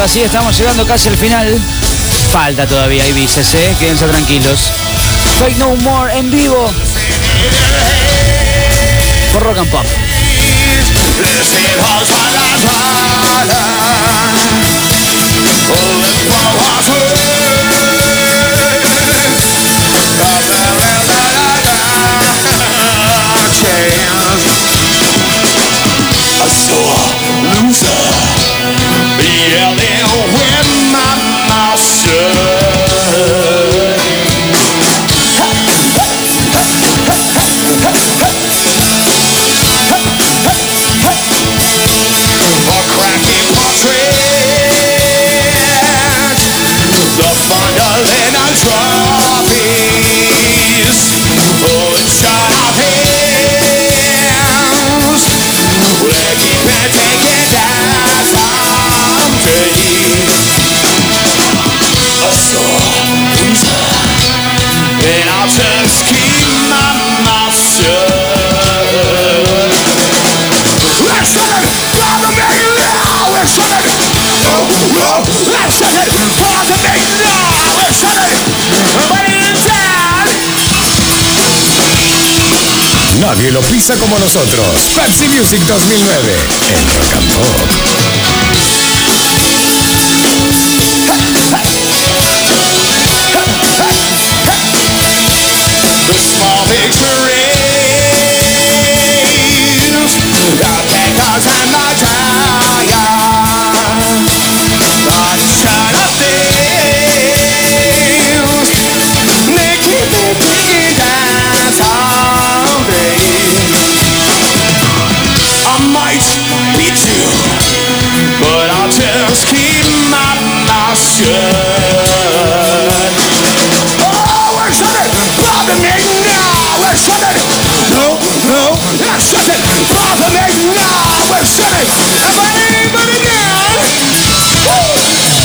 ahora sí, estamos llegando casi al final. Falta todavía, hay bices, quédense tranquilos. Fake No More en vivo por Rock and Pop. A sore loser yelling with my mouth shut. A cracking portrait, the fondling of trophies, oh, shut off hands. We'll keep it taking down someday. A sore loser, and I'll just keep my mouth shut. Let's shut it, bother me now. Let's shut it. Let's shut it, bother me now. Let's shut it. But in time. Nadie lo pisa como nosotros. Pepsi Music 2009 en Rock and Pop. The small picture is the packers and the giant. The shut up things, they keep me thinking down someday. I might be too, but I'll just keep my mouth shut. Oh, we're shut it, bother me now, we're shut it. No, let's shut it, bother me now, we're shut it. But again. Woo!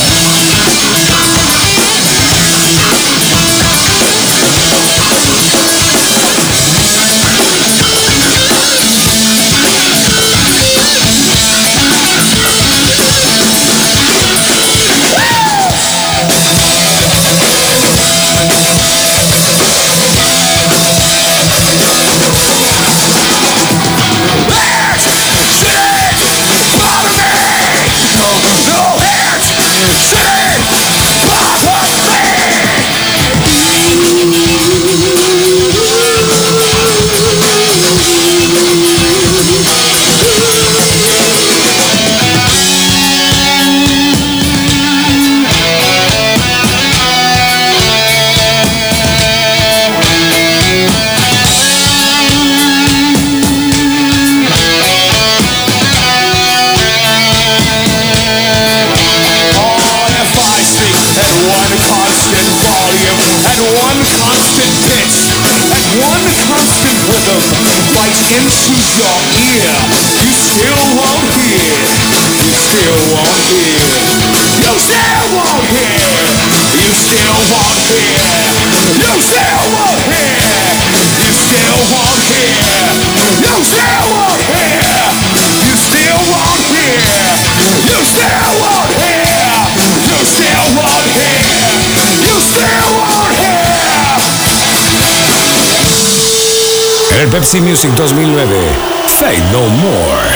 Into your ear, you still won't hear, you still won't hear, you still won't hear, you still won't hear, you still won't hear, you still won't hear, you still won't hear, you still won't hear, you still won't hear, you still won't hear, you still won't hear. En el Pepsi Music 2009, Fake No More.